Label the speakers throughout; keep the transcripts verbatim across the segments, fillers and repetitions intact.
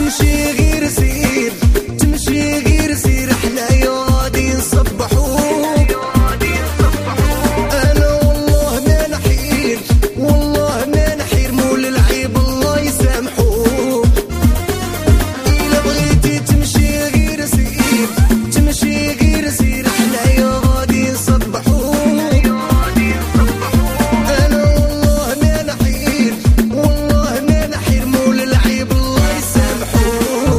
Speaker 1: تمشي غير سير تمشي غير سير حنايا غادي نصبحو. انا والله ما نحير والله ما نحير مول العيب الله يسامحو. الا بغيتي تمشي غير سير تمشي غير سير حنايا غادي نصبحو. انا والله ما نحير والله ما نحير مول العيب الله يسامحو.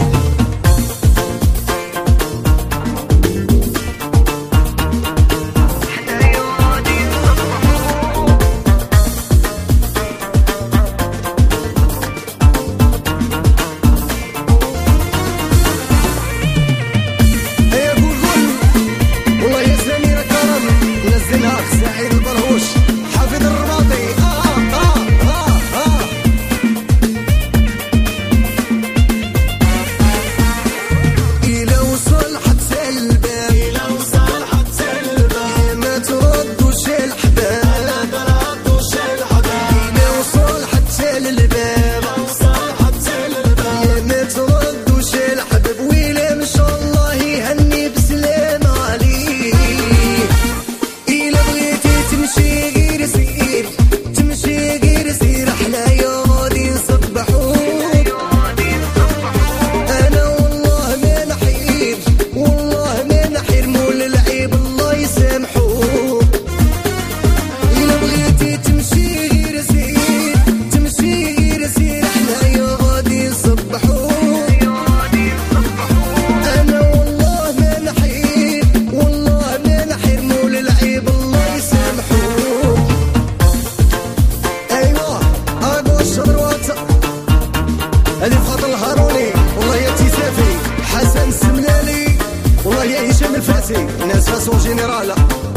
Speaker 1: سعيد البرهوش حافظ الرباطي آه آه آه آه. إلا وصل حتى الباب إلا وصل حتى الباب ما تردوش الحباب ما تردوش الحباب. إلا وصل حتى الباب وصل حتى الباب ما تردوش الحباب. ويلا إن شاء الله يهني بسلامة عليه. تمشي غير سير تمشي غير سير حنايا غادي نصبحو. انا والله ما نحير والله ما نحير مول العيب الله يسامحو. الا بغيتي تمشي غير سير تمشي غير سير حنايا غادي نصبحو. انا والله ما نحير والله ما نحير مول العيب الله يسامحو. هذه بخاطر الهاروني والله يا تيسافي حسن السملالي والله يا هشام الفاسي ناس فاسون جينيرال.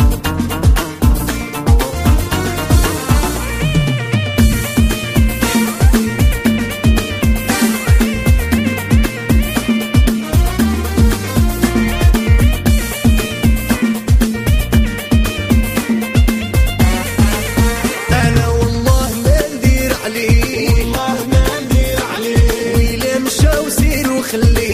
Speaker 1: انا والله ما ندير عليه والله ما ندير عليه. ويلا مشى وسير وخليه